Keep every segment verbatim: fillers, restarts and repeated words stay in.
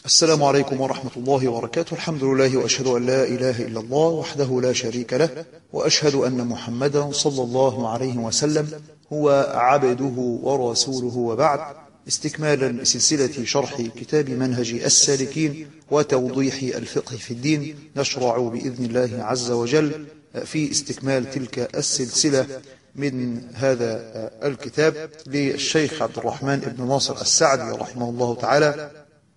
السلام عليكم ورحمة الله وبركاته. الحمد لله وأشهد أن لا إله إلا الله وحده لا شريك له، وأشهد أن محمدا صلى الله عليه وسلم هو عبده ورسوله، وبعد. استكمالا لسلسلة شرح كتاب منهج السالكين وتوضيح الفقه في الدين، نشرع بإذن الله عز وجل في استكمال تلك السلسلة من هذا الكتاب للشيخ عبد الرحمن بن ناصر السعدي رحمه الله تعالى،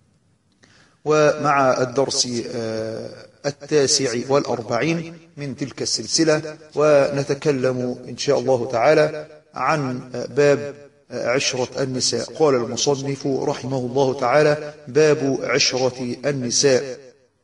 ومع الدرس التاسع والأربعين من تلك السلسلة، ونتكلم إن شاء الله تعالى عن باب عشرة النساء. قال المصنف رحمه الله تعالى: باب عشرة النساء.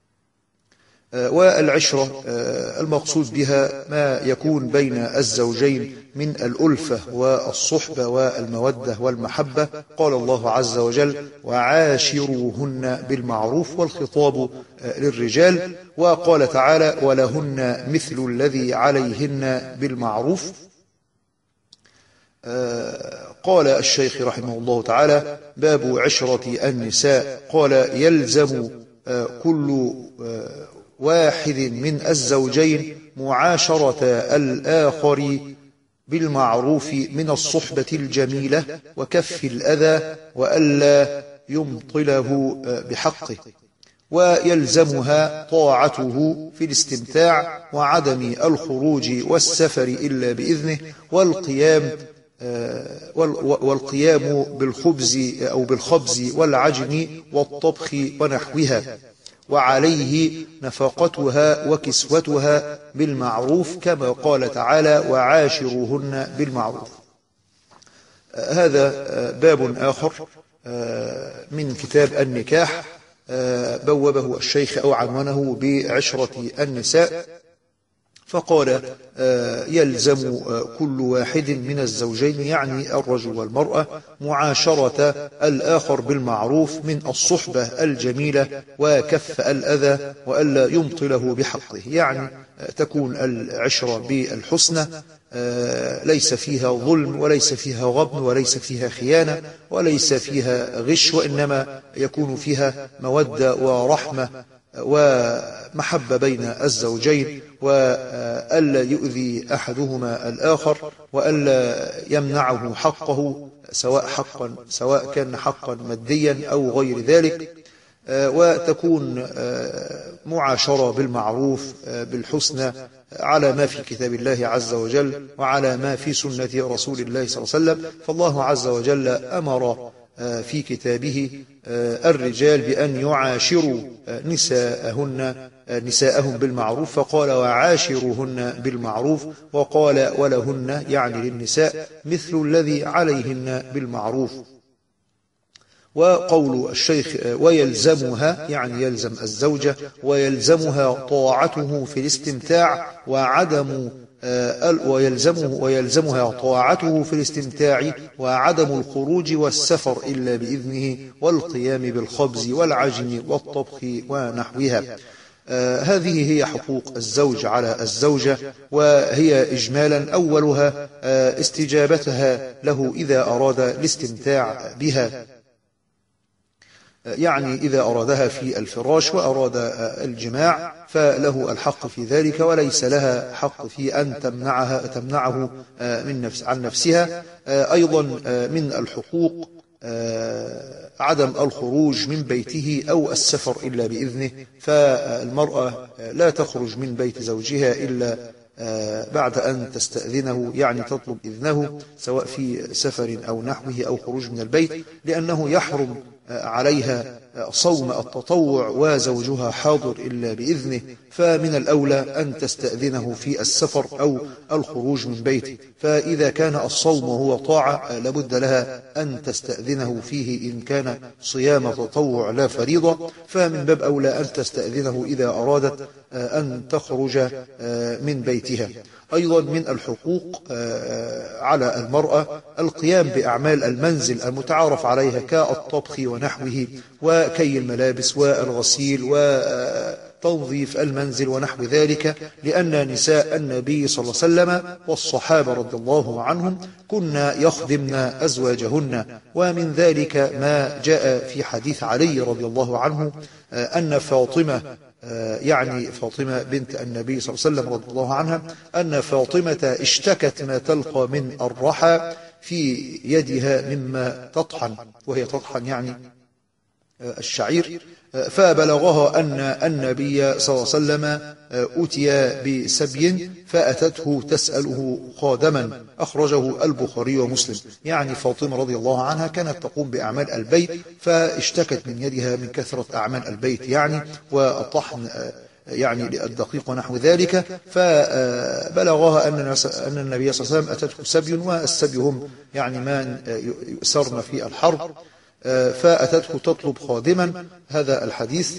والعشرة المقصود بها ما يكون بين الزوجين من الألفة والصحبة والمودة والمحبة. قال الله عز وجل: وعاشروهن بالمعروف، والخطاب للرجال. وقال تعالى: ولهن مثل الذي عليهن بالمعروف. قال الشيخ رحمه الله تعالى: باب عشرة النساء. قال: يلزم كل واحد من الزوجين معاشرة الآخر بالمعروف من الصحبة الجميلة وكف الأذى وألا يمطله بحقه، ويلزمها طاعته في الاستمتاع وعدم الخروج والسفر إلا بإذنه، والقيام والقيام بالخبز أو بالخبز والعجن والطبخ ونحوها، وعليه نفقتها وكسوتها بالمعروف، كما قال تعالى: وعاشروهن بالمعروف. هذا باب آخر من كتاب النكاح، بوبه الشيخ أو عنوانه بعشرة النساء، فقال: يلزم كل واحد من الزوجين، يعني الرجل والمرأة، معاشرة الآخر بالمعروف من الصحبة الجميلة وكف الأذى وألا يمطله بحقه، يعني تكون العشرة بالحسنى، ليس فيها ظلم وليس فيها غبن وليس فيها خيانة وليس فيها غش، وإنما يكون فيها مودة ورحمة ومحبة بين الزوجين، وألا يؤذي أحدهما الآخر، وألا يمنعه حقه، سواء حقا سواء كان حقا ماديا أو غير ذلك. وتكون معاشرة بالمعروف بالحسنى على ما في كتاب الله عز وجل وعلى ما في سنة رسول الله صلى الله عليه وسلم. فالله عز وجل أمر في كتابه الرجال بأن يعاشروا نساءهن نساءهم بالمعروف، فقال: وعاشروهن بالمعروف، وقال: ولهن، يعني للنساء، مثل الذي عليهن بالمعروف. وقول الشيخ: ويلزمها، يعني يلزم الزوجة، ويلزمها طاعته في الاستمتاع وعدم ويلزمه ويلزمها طاعته في الاستمتاع وعدم الخروج والسفر إلا بإذنه، والقيام بالخبز والعجن والطبخ ونحوها. آه هذه هي حقوق الزوج على الزوجة، وهي إجمالا أولها آه استجابتها له إذا أراد الاستمتاع بها، يعني إذا أرادها في الفراش وأراد الجماع فله الحق في ذلك، وليس لها حق في أن تمنعها تمنعه من نفس عن نفسها. أيضا من الحقوق عدم الخروج من بيته أو السفر إلا بإذنه، فالمرأة لا تخرج من بيت زوجها إلا بعد أن تستأذنه، يعني تطلب إذنه، سواء في سفر أو نحوه أو خروج من البيت، لأنه يحرم عليها صوم التطوع وزوجها حاضر إلا بإذنه، فمن الأولى أن تستأذنه في السفر أو الخروج من بيته. فإذا كان الصوم هو طاعة لابد لها أن تستأذنه فيه إن كان صيام تطوع لا فريضة، فمن باب أولى أن تستأذنه إذا أرادت أن تخرج من بيتها. أيضا من الحقوق على المرأة القيام بأعمال المنزل المتعارف عليها كالطبخ ونحوه، وكي الملابس والغسيل وتنظيف المنزل ونحو ذلك، لأن نساء النبي صلى الله عليه وسلم والصحابة رضي الله عنهم كنا يخدمن أزواجهن. ومن ذلك ما جاء في حديث علي رضي الله عنه أن فاطمة يعني فاطمة بنت النبي صلى الله عليه وسلم رضي الله عنها أن فاطمة اشتكت ما تلقى من الرحى في يدها مما تطحن، وهي تطحن يعني الشعير، فبلغها أن النبي صلى الله عليه وسلم أتي بسبي فأتته تسأله خادما، أخرجه البخاري ومسلم. يعني فاطمة رضي الله عنها كانت تقوم بأعمال البيت، فاشتكت من يدها من كثرة أعمال البيت يعني والطحن يعني الدقيق ونحو ذلك، فبلغها أن النبي صلى الله عليه وسلم أتته سبي، والسبي هم يعني من يؤسرن في الحرب، فأتته تطلب خادما. هذا الحديث.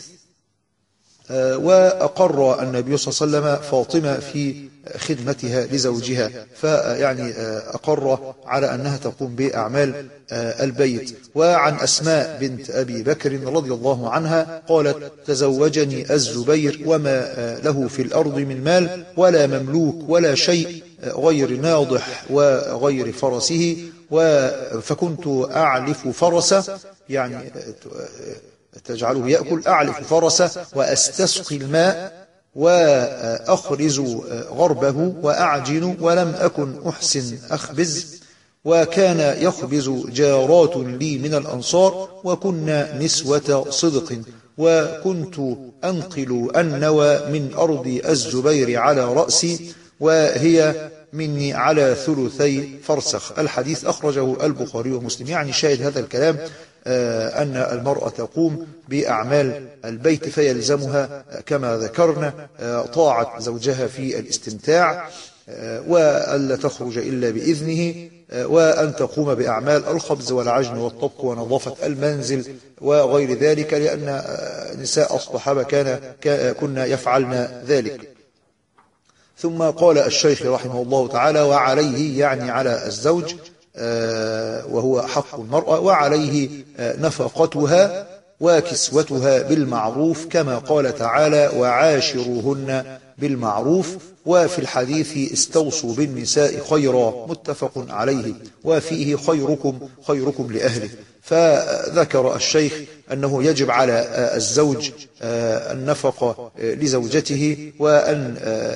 وأقر النبي صلى الله عليه وسلم فاطمة في خدمتها لزوجها، فيعني أقر على أنها تقوم بأعمال البيت. وعن أسماء بنت أبي بكر رضي الله عنها قالت: تزوجني الزبير وما له في الأرض من مال ولا مملوك ولا شيء غير ناضح وغير فرسه، فكنت أعلف فرسه، يعني تجعله يأكل، أعلف فرسه وأستسقي الماء وأخرز غربه وأعجن ولم أكن أحسن أخبز، وكان يخبز جارات لي من الأنصار وكنا نسوة صدق، وكنت أنقل النوى من أرض الزبير على رأسي وهي مني على ثلثي فرسخ. الحديث أخرجه البخاري ومسلم. يعني شاهد هذا الكلام آه أن المرأة تقوم بأعمال البيت، فيلزمها كما ذكرنا آه طاعة زوجها في الاستمتاع، آه وألا تخرج إلا بإذنه، آه وأن تقوم بأعمال الخبز والعجن والطبخ ونظافة المنزل وغير ذلك، لأن آه نساء الصحابة كان كنا يفعلن ذلك. ثم قال الشيخ رحمه الله تعالى: وعليه يعني على الزوج وهو حق المرأة، وعليه نفقتها وكسوتها بالمعروف، كما قال تعالى: وعاشروهن بالمعروف. وفي الحديث: استوصوا بالنساء خيرا، متفق عليه، وفيه: خيركم خيركم لأهله. فذكر الشيخ أنه يجب على الزوج النفقة لزوجته وأن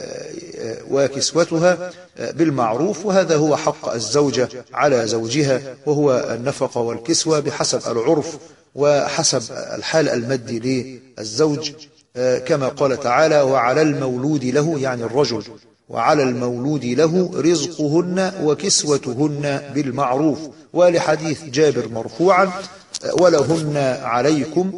وكسوتها بالمعروف، وهذا هو حق الزوجة على زوجها، وهو النفقة والكسوة بحسب العرف وحسب الحال المادي للزوج، كما قال تعالى: وعلى المولود له، يعني الرجل، وعلى المولود له رزقهن وكسوتهن بالمعروف. ولحديث جابر مرفوعا: ولهن عليكم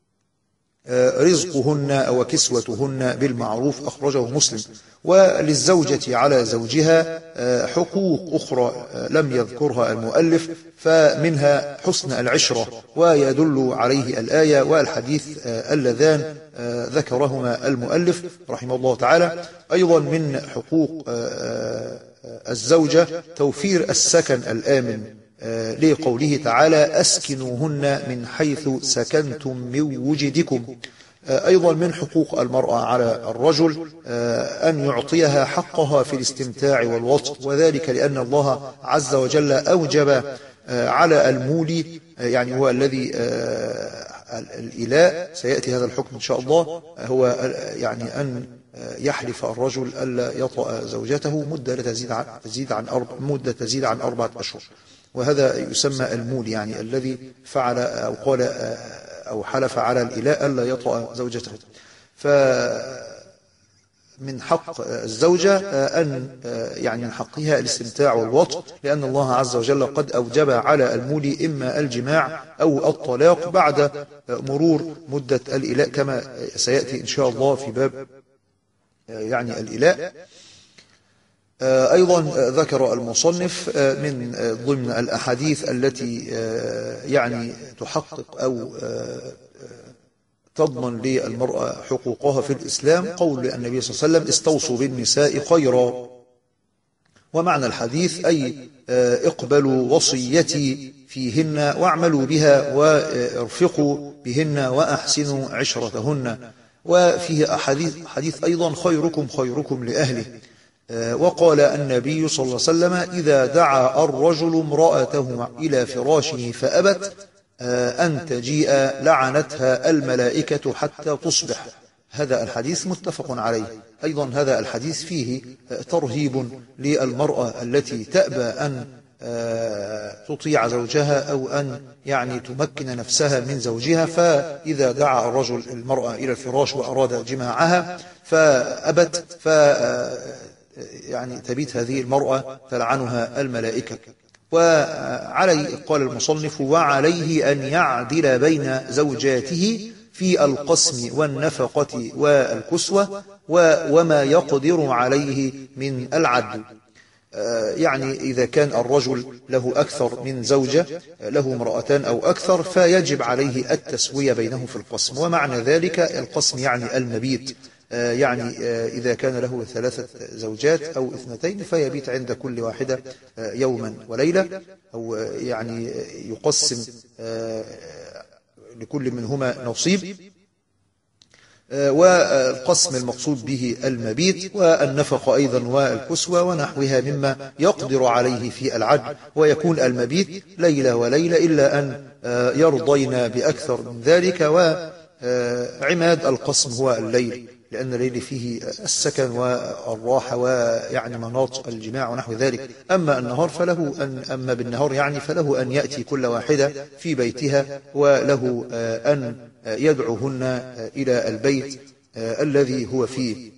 رزقهن وكسوتهن بالمعروف، أخرجه مسلم. وللزوجة على زوجها حقوق أخرى لم يذكرها المؤلف، فمنها حسن العشرة، ويدل عليه الآية والحديث اللذان ذكرهما المؤلف رحمه الله تعالى. أيضا من حقوق الزوجة توفير السكن الآمن، لقوله تعالى: أسكنوهن من حيث سكنتم من وجدكم. أيضا من حقوق المرأة على الرجل أن يعطيها حقها في الاستمتاع والوطء، وذلك لأن الله عز وجل أوجب على المولي، يعني هو الذي الإلاء، سيأتي هذا الحكم إن شاء الله، هو يعني أن يحلف الرجل ألا يطأ زوجته مدة لا تزيد عن تزيد عن أربع مدة تزيد عن أربعة أشهر، وهذا يسمى المولي، يعني الذي فعل أو قال أو حلف على الإلاء ألا يطأ زوجته. فمن حق الزوجة أن يعني من حقها الاستمتاع والوطء، لأن الله عز وجل قد أوجب على المولي إما الجماع أو الطلاق بعد مرور مدة الإلاء، كما سيأتي إن شاء الله في باب يعني الإلاء. أيضا ذكر المصنف من ضمن الأحاديث التي يعني تحقق أو تضمن للمرأة حقوقها في الإسلام قول النبي صلى الله عليه وسلم: استوصوا بالنساء خيرا. ومعنى الحديث أي اقبلوا وصيتي فيهن واعملوا بها وارفقوا بهن وأحسنوا عشرتهن. وفيه حديث, حديث أيضا خيركم خيركم لأهله. وقال النبي صلى الله عليه وسلم إذا دعا الرجل امرأته إلى فراشه فأبت أن تجيء لعنتها الملائكة حتى تصبح. هذا الحديث متفق عليه. أيضا هذا الحديث فيه ترهيب للمرأة التي تأبى أن تطيع زوجها أو أن يعني تمكن نفسها من زوجها، فإذا دعا الرجل المرأة إلى الفراش وأراد جماعها فأبت ف يعني تبيت هذه المرأة تلعنها الملائكة. وعليه قال المصنف وعليه أن يعدل بين زوجاته في القسم والنفقة والكسوة وما يقدر عليه من العدل. يعني إذا كان الرجل له أكثر من زوجة، له امرأتان أو أكثر، فيجب عليه التسوية بينهم في القسم. ومعنى ذلك القسم يعني المبيت، يعني إذا كان له ثلاثة زوجات أو اثنتين فيبيت عند كل واحدة يوما وليلة، أو يعني يقسم لكل منهما نصيب. والقسم المقصود به المبيت، والنفقة أيضا والكسوة ونحوها مما يقدر عليه في العدل. ويكون المبيت ليلة وليلة إلا أن يرضين بأكثر من ذلك. وعماد القسم هو الليل، لأن الليل فيه السكن والراحة ويعني مناط الجماع ونحو ذلك. أما النهار فله أن أما بالنهار يعني فله أن يأتي كل واحدة في بيتها، وله أن يدعوهن إلى البيت الذي هو فيه.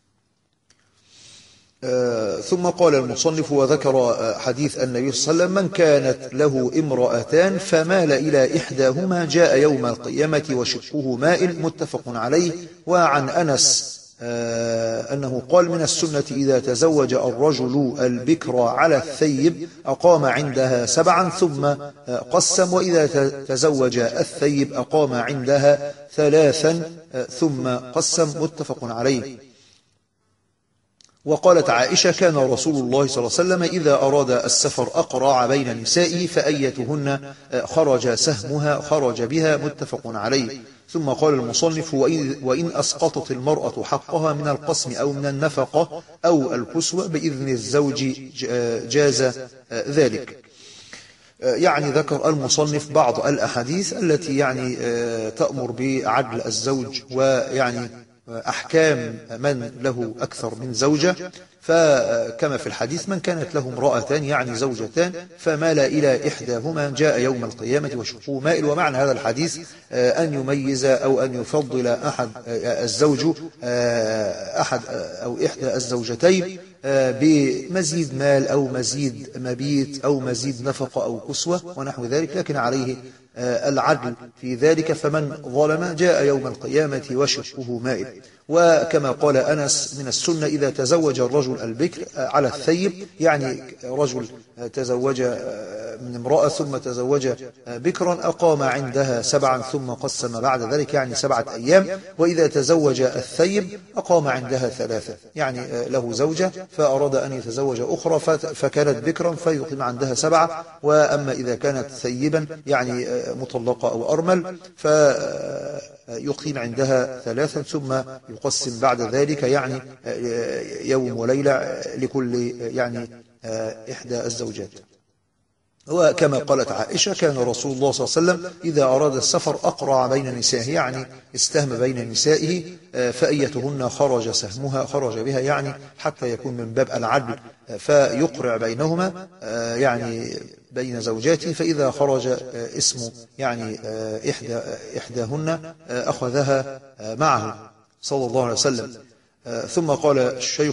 ثم قال المصنف وذكر حديث النبي صلى الله عليه وسلم من كانت له امرأتان فمال إلى إحداهما جاء يوم القيامة وشقه مائل، متفق عليه. وعن أنس أنه قال من السنة إذا تزوج الرجل البكر على الثيب أقام عندها سبعا ثم قسم، وإذا تزوج الثيب أقام عندها ثلاثا ثم قسم، متفق عليه. وقالت عائشة كان رسول الله صلى الله عليه وسلم إذا أراد السفر أقرع بين نسائه فأيتهن خرج سهمها خرج بها، متفق عليه. ثم قال المصنف وإن, وإن أسقطت المرأة حقها من القسم أو من النفقة أو الكسوة بإذن الزوج جاز ذلك. يعني ذكر المصنف بعض الأحاديث التي يعني تأمر بعدل الزوج ويعني أحكام من له أكثر من زوجة. فكما في الحديث من كانت له امرأتان يعني زوجتان فمال إلى إحداهما جاء يوم القيامة وشقه مائل. ومعنى هذا الحديث أن يميز أو أن يفضل أحد الزوج أحد أو إحدى الزوجتين بمزيد مال أو مزيد مبيت أو مزيد نفقة أو كسوة ونحو ذلك، لكن عليه العدل في ذلك. فمن ظلم جاء يوم القيامة وشقه مائل. وكما قال أنس من السنة إذا تزوج الرجل البكر على الثيب، يعني رجل تزوج من امرأة ثم تزوج بكرا أقام عندها سبعا ثم قسم بعد ذلك يعني سبعة أيام. وإذا تزوج الثيب أقام عندها ثلاثة، يعني له زوجة فأراد أن يتزوج أخرى فكانت بكرا فيقيم عندها سبعة. وأما إذا كانت ثيبا يعني مطلقة أو أرمل فيقيم عندها ثلاثا ثم يقسم بعد ذلك يعني يوم وليلة لكل يعني إحدى الزوجات. وكما قالت عائشة كان رسول الله صلى الله عليه وسلم إذا أراد السفر أقرع بين نسائه، يعني استهم بين نسائه فأيتهن خرج سهمها خرج بها، يعني حتى يكون من باب العدل فيقرع بينهما يعني بين زوجاته، فإذا خرج اسم يعني إحدى إحداهن أخذها معه صلى الله عليه وسلم. ثم قال الشيخ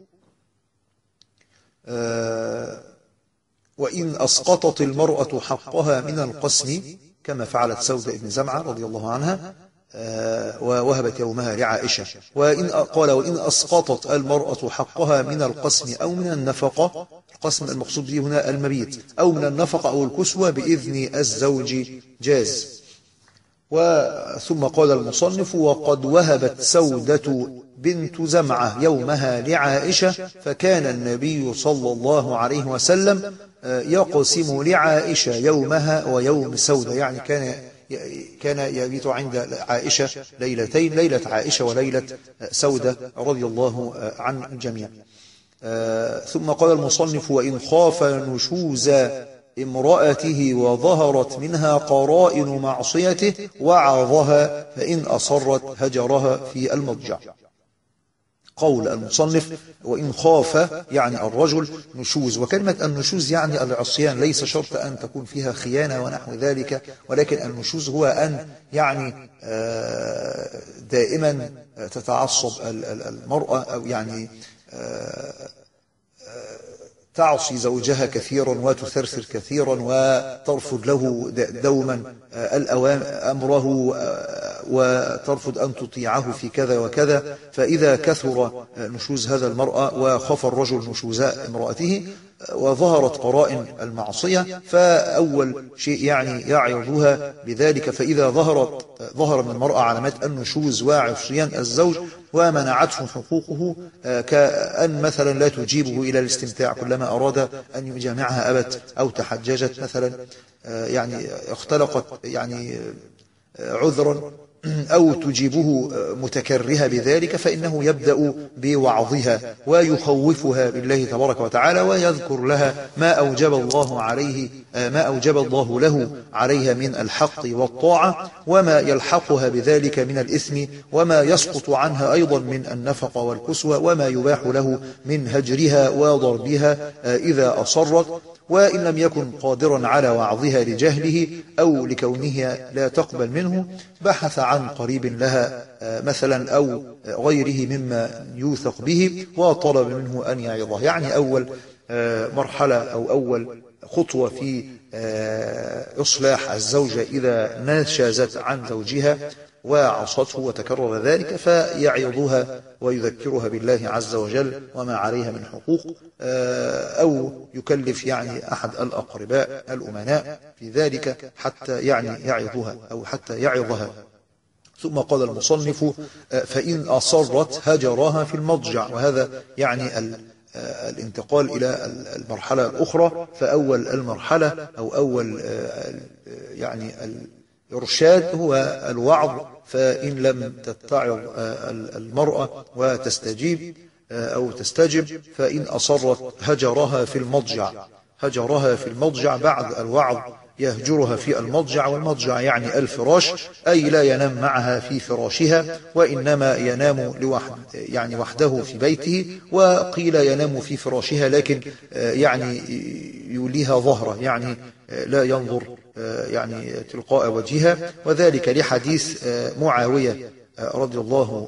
وإن أسقطت المرأة حقها من القسم كما فعلت سودة بن زمعة رضي الله عنها ووهبت يومها لعائشة. وإن قال وإن أسقطت المرأة حقها من القسم أو من النفقة، القسم المقصود به هنا المبيت، أو من النفقة أو الكسوة بإذن الزوج جاز. وثم قال المصنف وقد وهبت سودة بنت زمعة يومها لعائشة فكان النبي صلى الله عليه وسلم يقسم لعائشة يومها ويوم سودة، يعني كان كان يبيت عند عائشة ليلتين، ليلة عائشة وليلة سودة رضي الله عن الجميع. ثم قال المصنف: وإن خاف نشوز امرأته وظهرت منها قرائن معصيته وعظها، فإن أصرت هجرها في المضجع. قول المصنف: وإن خاف يعني الرجل نشوز، وكلمة النشوز يعني العصيان، ليس شرط أن تكون فيها خيانة ونحو ذلك، ولكن النشوز هو أن يعني دائما تتعصب المرأة، أو يعني تعصي زوجها كثيرا وتثرثر كثيرا وترفض له دوما أمره وترفض أن تطيعه في كذا وكذا. فإذا كثر نشوز هذا المرأة وخاف الرجل نشوز امرأته وظهرت قرائن المعصية، فأول شيء يعني يعظها بذلك. فإذا ظهرت ظهر من المرأة علامات النشوز وعصيان الزوج ومنعته حقوقه، كأن مثلا لا تجيبه إلى الاستمتاع كلما أراد أن يجامعها أبت، أو تحججت مثلا، يعني اختلقت يعني عذرا، أو تجيبه متكرها بذلك، فإنه يبدأ بوعظها ويخوفها بالله تبارك وتعالى، ويذكر لها ما أوجب الله عليه ما أوجب الله له عليها من الحق والطاعة، وما يلحقها بذلك من الإثم، وما يسقط عنها أيضا من النفقة والكسوة، وما يباح له من هجرها وضربها إذا أصرت. وإن لم يكن قادرا على وعظها لجهله أو لكونها لا تقبل منه، بحث عن قريب لها مثلا أو غيره مما يوثق به وطلب منه أن يعظه. يعني أول مرحلة أو أول خطوة في إصلاح الزوجة إذا نشازت عن زوجها وعصته وتكرر ذلك، فيعظها ويذكرها بالله عز وجل وما عليها من حقوق، أو يكلف يعني أحد الأقرباء الأمناء في ذلك حتى يعني يعظها أو حتى يعظها. ثم قال المصنف: فإن أصرت هجرها في المضجع. وهذا يعني الانتقال إلى المرحلة الأخرى. فأول المرحلة أو أول يعني الإرشاد هو الوعظ، فإن لم تتعظ المرأة وتستجيب أو تستجب، فإن أصرت هجرها في المضجع. هجرها في المضجع بعد الوعظ يهجرها في المضجع، والمضجع يعني الفراش، أي لا ينام معها في فراشها، وإنما ينام لوحد يعني وحده في بيته، وقيل ينام في فراشها لكن يعني يوليها ظهره، يعني لا ينظر يعني تلقاء وجهها. وذلك لحديث معاوية رضي الله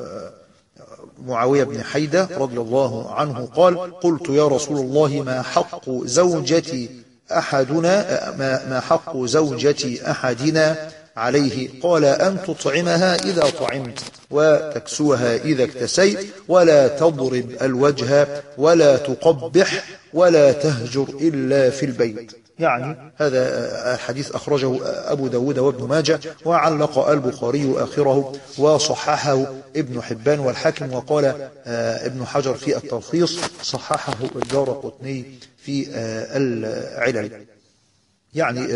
معاوية بن حيدة رضي الله عنه قال: قلت يا رسول الله ما حق زوجتي أحدنا ما, ما حق زوجتي أحدنا عليه؟ قال: أن تطعمها إذا طعمت، وتكسوها إذا اكتسيت، ولا تضرب الوجه، ولا تقبح، ولا تهجر إلا في البيت. يعني هذا الحديث أخرجه أبو داود وابن ماجه، وعلق البخاري آخره، وصححه ابن حبان والحاكم، وقال ابن حجر في التلخيص صححه الدارقطني في العلل. يعني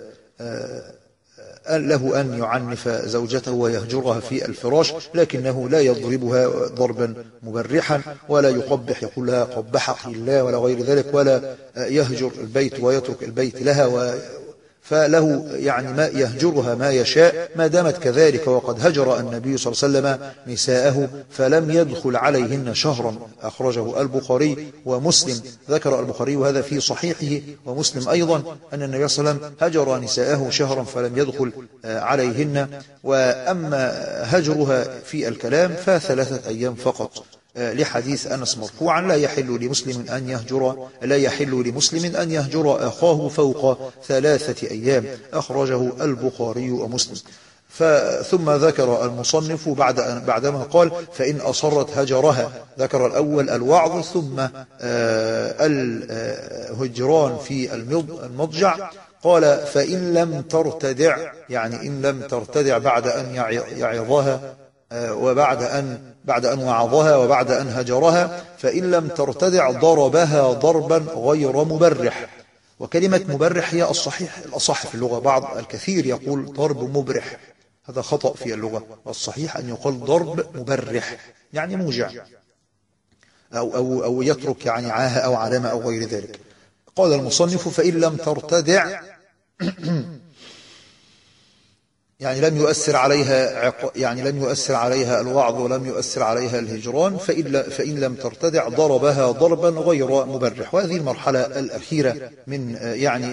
له أن يعنف زوجته ويهجرها في الفراش، لكنه لا يضربها ضربا مبرحا، ولا يقبح يقول لها قبحك الله ولا غير ذلك، ولا يهجر البيت ويترك البيت لها، و فله يعني ما يهجرها ما يشاء ما دامت كذلك. وقد هجر النبي صلى الله عليه وسلم نساءه فلم يدخل عليهن شهرا، أخرجه البخاري ومسلم. ذكر البخاري وهذا في صحيحه ومسلم أيضا أن النبي صلى الله عليه وسلم هجر نساءه شهرا فلم يدخل عليهن. وأما هجرها في الكلام فثلاثة أيام فقط، لحديث أنس مرفوعا: لا يحل لمسلم أن يهجر لا يحل لمسلم أن يهجر أخاه فوق ثلاثة أيام، أخرجه البخاري ومسلم. ثم ذكر المصنف بعد بعدما قال: فإن أصرت هجرها، ذكر الأول الوعظ، ثم الهجران في المضجع. قال: فإن لم ترتدع، يعني إن لم ترتدع بعد أن يعظها وبعد أن بعد أن وعظها وبعد أن هجرها، فإن لم ترتدع ضربها ضربا غير مبرح. وكلمة مبرح هي الصحيح الأصح في اللغة. بعض الكثير يقول ضرب مبرح، هذا خطأ في اللغة، والصحيح أن يقال ضرب مبرح يعني موجع أو, أو, أو يترك يعني عاهة أو علامة أو غير ذلك. قال المصنف فإن لم ترتدع يعني لم يؤثر عليها يعني لم يؤثر عليها الوعظ ولم يؤثر عليها الهجران، فإن, فإن لم ترتدع ضربها ضربا غير مبرح. وهذه المرحلة الأخيرة من يعني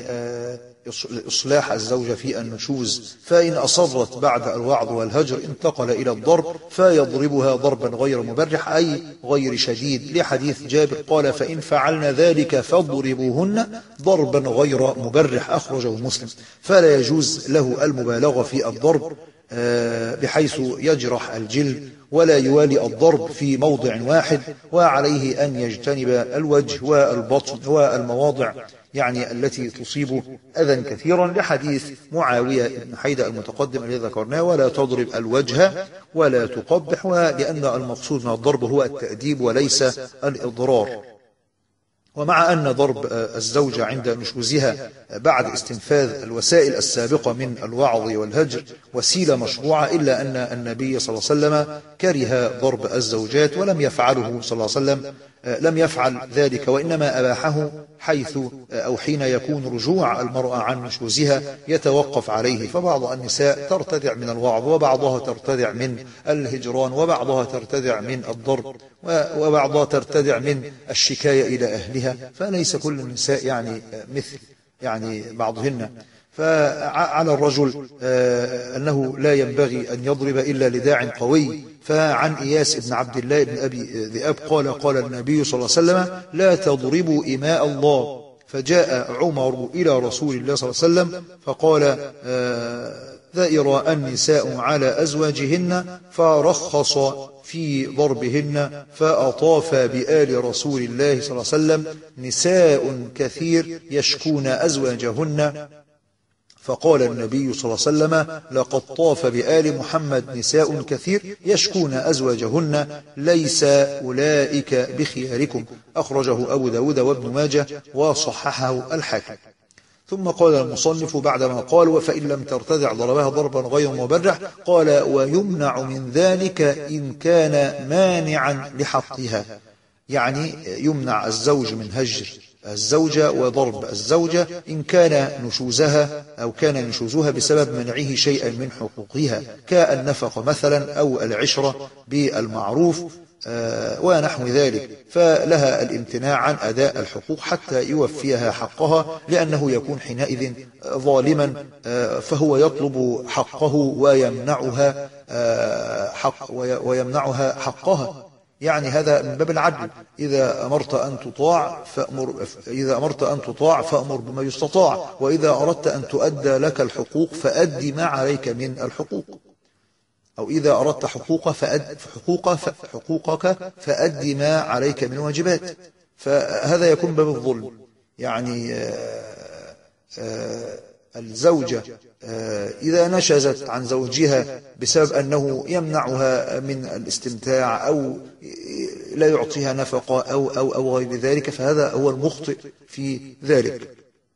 إصلاح الزوجة في النشوز، فإن أصرت بعد الوعظ والهجر انتقل إلى الضرب فيضربها ضربا غير مبرح أي غير شديد، لحديث جابر قال فإن فعلن ذلك فاضربوهن ضربا غير مبرح، أخرجه مسلم. فلا يجوز له المبالغة في الضرب بحيث يجرح الجلد، ولا يوالي الضرب في موضع واحد، وعليه أن يجتنب الوجه والبطن والمواضع يعني التي تصيب أذى كثيرا، لحديث معاوية بن حيدة المتقدم الذي ذكرناه ولا تضرب الوجه ولا تقبح، ولأن المقصود من الضرب هو التأديب وليس الإضرار. ومع أن ضرب الزوجة عند نشوزها بعد استنفاذ الوسائل السابقة من الوعظ والهجر وسيلة مشروعة، إلا أن النبي صلى الله عليه وسلم كره ضرب الزوجات ولم يفعله صلى الله عليه وسلم، لم يفعل ذلك، وإنما أباحه حيث أو حين يكون رجوع المرأة عن نشوزها يتوقف عليه. فبعض النساء ترتدع من الوعظ، وبعضها ترتدع من الهجران، وبعضها ترتدع من الضرب، وبعضها ترتدع من الشكاية إلى أهلها، فليس كل النساء يعني مثل يعني بعضهن. فعلى الرجل أنه لا ينبغي أن يضرب إلا لداع قوي. فعن إياس بن عبد الله بن أبي ذئاب قال قال النبي صلى الله عليه وسلم لا تضربوا إماء الله. فجاء عمر إلى رسول الله صلى الله عليه وسلم فقال ذائر النساء على أزواجهن، فرخص في ضربهن، فأطاف بآل رسول الله صلى الله عليه وسلم نساء كثير يشكون أزواجهن. فقال النبي صلى الله عليه وسلم لقد طاف بآل محمد نساء كثير يشكون أزواجهن، ليس أولئك بخياركم، أخرجه أبو داود وابن ماجه وصححه الحاكم. ثم قال المصنف بعدما قال وفإن لم ترتدع ضربها ضربا غير مبرح، قال ويمنع من ذلك إن كان مانعا لحقها، يعني يمنع الزوج من هجر الزوجة وضرب الزوجة إن كان نشوزها أو كان نشوزها بسبب منعه شيئا من حقوقها كالنفقة مثلا أو العشرة بالمعروف ونحو ذلك، فلها الامتناع عن أداء الحقوق حتى يوفيها حقها، لأنه يكون حينئذ ظالما، فهو يطلب حقه ويمنعها حق ويمنعها حقها. يعني هذا من باب العدل، إذا أمرت أن تطاع فأمر إذا أمرت أن تطاع فأمر بما يستطاع، وإذا أردت أن تؤدى لك الحقوق فأدي ما عليك من الحقوق، أو إذا أردت حقوق فأد حقوق حقوقك فأدي ما عليك من واجبات، فهذا يكون باب الظلم. يعني آآ آآ الزوجة إذا نشزت عن زوجها بسبب أنه يمنعها من الاستمتاع أو لا يعطيها نفقة أو, أو, أو غير ذلك، فهذا هو المخطئ في ذلك.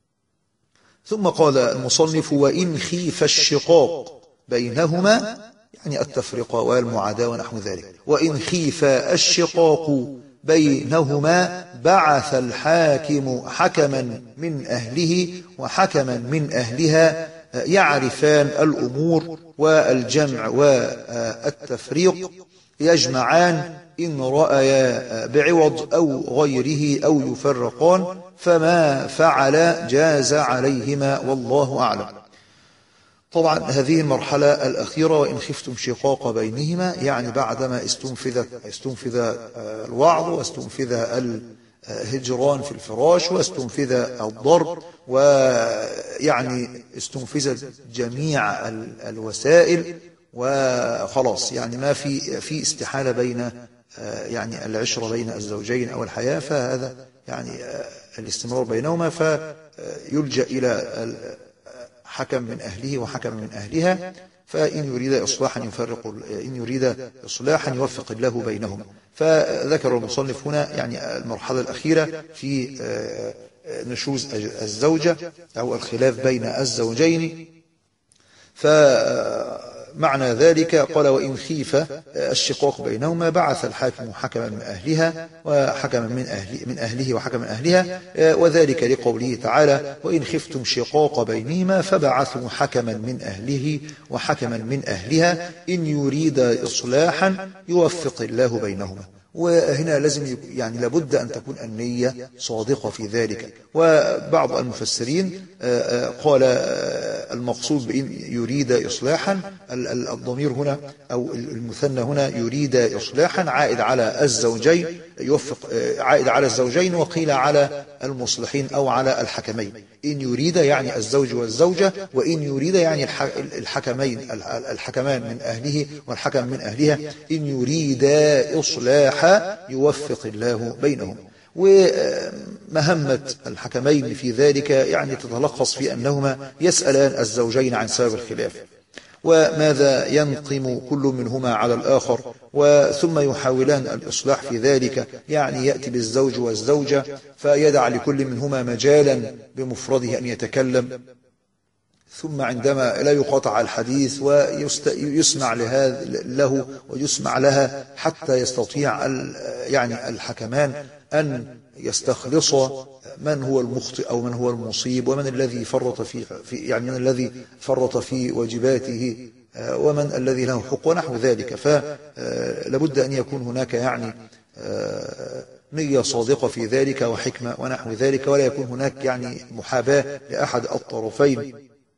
ثم قال المصنف وإن خيف الشقاق بينهما، يعني التفرقة والمعاداة ونحو ذلك، وإن خيف الشقاق بينهما بعث الحاكم حكما من أهله وحكما من أهلها يعرفان الأمور والجمع والتفريق، يجمعان إن رأيا بعوض أو غيره أو يفرقان، فما فعل جاز عليهما والله أعلم. طبعا هذه المرحلة الأخيرة وإن خفتم شقاق بينهما، يعني بعدما استنفذ استنفذ الوعظ واستنفذ الهجران في الفراش واستنفذ الضرب، ويعني استنفذت جميع الوسائل وخلاص، يعني ما في في استحالة بين يعني العشرة بين الزوجين أو الحياة، فهذا يعني الاستمرار بينهما، فيلجأ إلى حكم من أهله وحكم من أهلها، فإن يريد إصلاحا يفرق إن يريد إصلاحا يوفق الله بينهم. فذكر المصنف هنا يعني المرحلة الأخيرة في نشوز الزوجة أو الخلاف بين الزوجين. فمعنى ذلك قال وإن خيف الشقاق بينهما بعث الحاكم حكما من أهلها وحكما من, أهل من أهله وحكما من أهلها، وذلك لقوله تعالى وإن خفتم شقاق بينهما فبعثوا حكما من أهله وحكما من أهلها إن يريد إصلاحا يوفق الله بينهما. وهنا لازم يعني لابد أن تكون النية صادقة في ذلك. وبعض المفسرين قال المقصود بإن يريد إصلاحا، الضمير هنا أو المثنى هنا يريد إصلاحا عائد على الزوجين، يوفق عائد على الزوجين، وقيل على المصلحين أو على الحكمين. إن يريد يعني الزوج والزوجة، وإن يريد يعني الحكمين الحكمان من أهله والحكم من أهلها، إن يريد إصلاحا يوفق الله بينهم. ومهمة الحكمين في ذلك يعني تتلخص في أنهما يسألان الزوجين عن سبب الخلاف وماذا ينقم كل منهما على الآخر، وثم يحاولان الإصلاح في ذلك، يعني يأتي بالزوج والزوجة فيدع لكل منهما مجالا بمفرده أن يتكلم، ثم عندما لا يقاطع الحديث ويسمع له ويسمع لها حتى يستطيع يعني الحكمان أن يستخلص من هو المخطئ أو من هو المصيب، ومن الذي فرط في يعني من الذي فرط في واجباته، ومن الذي له حق ونحو ذلك. فلابد أن يكون هناك يعني نية صادقة في ذلك وحكمة ونحو ذلك، ولا يكون هناك يعني محاباة لأحد الطرفين،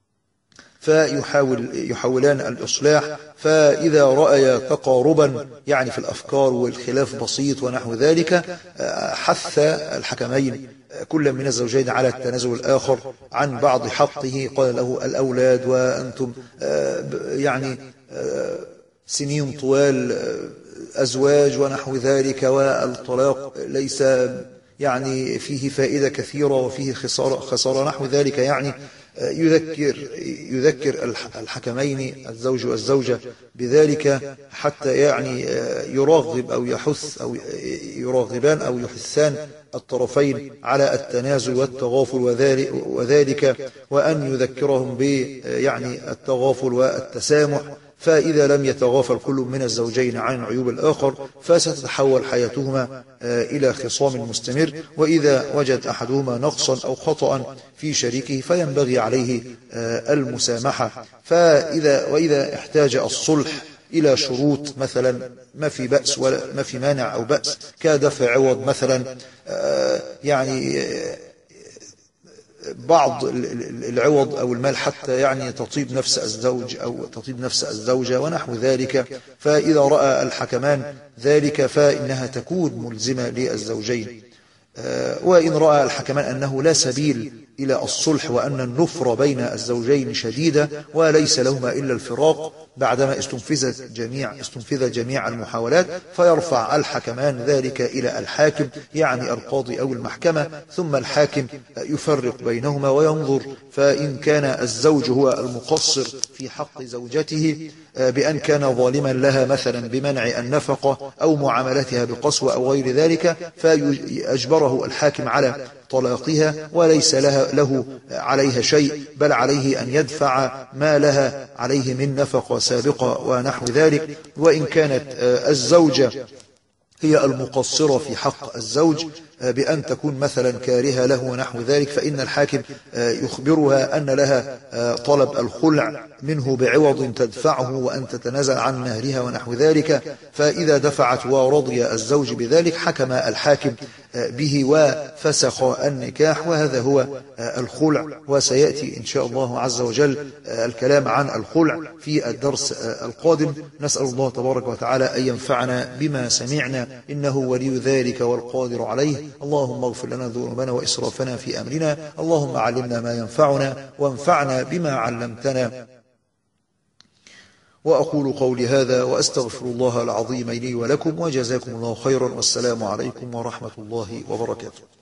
فيحاول يحاولان الإصلاح. فإذا رأيا تقاربا يعني في الأفكار والخلاف بسيط ونحو ذلك، حث الحكمين كل من الزوجين على التنازل الآخر عن بعض حقه. قال له الأولاد وأنتم يعني سنين طوال أزواج ونحو ذلك، والطلاق ليس يعني فيه فائدة كثيرة وفيه خسارة, خسارة نحو ذلك. يعني يذكر يذكر الحكمين الزوج والزوجة بذلك حتى يعني يرغب أو يحث أو يرغبان أو يحثان الطرفين على التنازل والتغافل وذلك، وأن يذكرهم ب يعني التغافل والتسامح. فإذا لم يتغافل كل من الزوجين عن عيوب الآخر فستتحول حياتهما إلى خصام مستمر، وإذا وجد أحدهما نقصا أو خطأ في شريكه فينبغي عليه المسامحة. فإذا وإذا احتاج الصلح إلى شروط مثلا ما في بأس ولا ما في مانع أو بأس كدفع عوض مثلا، يعني بعض العوض أو المال حتى يعني تطيب نفس الزوج أو تطيب نفس الزوجة ونحو ذلك. فإذا رأى الحكمان ذلك فإنها تكون ملزمة للزوجين. وإن رأى الحكمان أنه لا سبيل إلى الصلح وأن النفر بين الزوجين شديدة وليس لهما إلا الفراق بعدما استنفذت جميع استنفذ جميع المحاولات، فيرفع الحكمان ذلك إلى الحاكم يعني القاضي أو المحكمة، ثم الحاكم يفرق بينهما وينظر، فإن كان الزوج هو المقصر في حق زوجته بأن كان ظالما لها مثلا بمنع النفقة أو معاملتها بقسوة أو غير ذلك، فأجبره الحاكم على طلاقها وليس لها له عليها شيء، بل عليه أن يدفع ما لها عليه من نفقة سابقة ونحو ذلك. وإن كانت الزوجة هي المقصرة في حق الزوج بأن تكون مثلا كارهة له ونحو ذلك، فإن الحاكم يخبرها أن لها طلب الخلع منه بعوض تدفعه وأن تتنازل عن مهرها ونحو ذلك. فإذا دفعت ورضي الزوج بذلك حكم الحاكم به وفسخ النكاح، وهذا هو الخلع. وسيأتي إن شاء الله عز وجل الكلام عن الخلع في الدرس القادم. نسأل الله تبارك وتعالى أن ينفعنا بما سمعنا إنه ولي ذلك والقادر عليه. اللهم اغفر لنا ذنوبنا وإسرافنا في أمرنا، اللهم علمنا ما ينفعنا وانفعنا بما علمتنا. وأقول قولي هذا وأستغفر الله العظيم لي ولكم، وجزاكم الله خيرا، والسلام عليكم ورحمة الله وبركاته.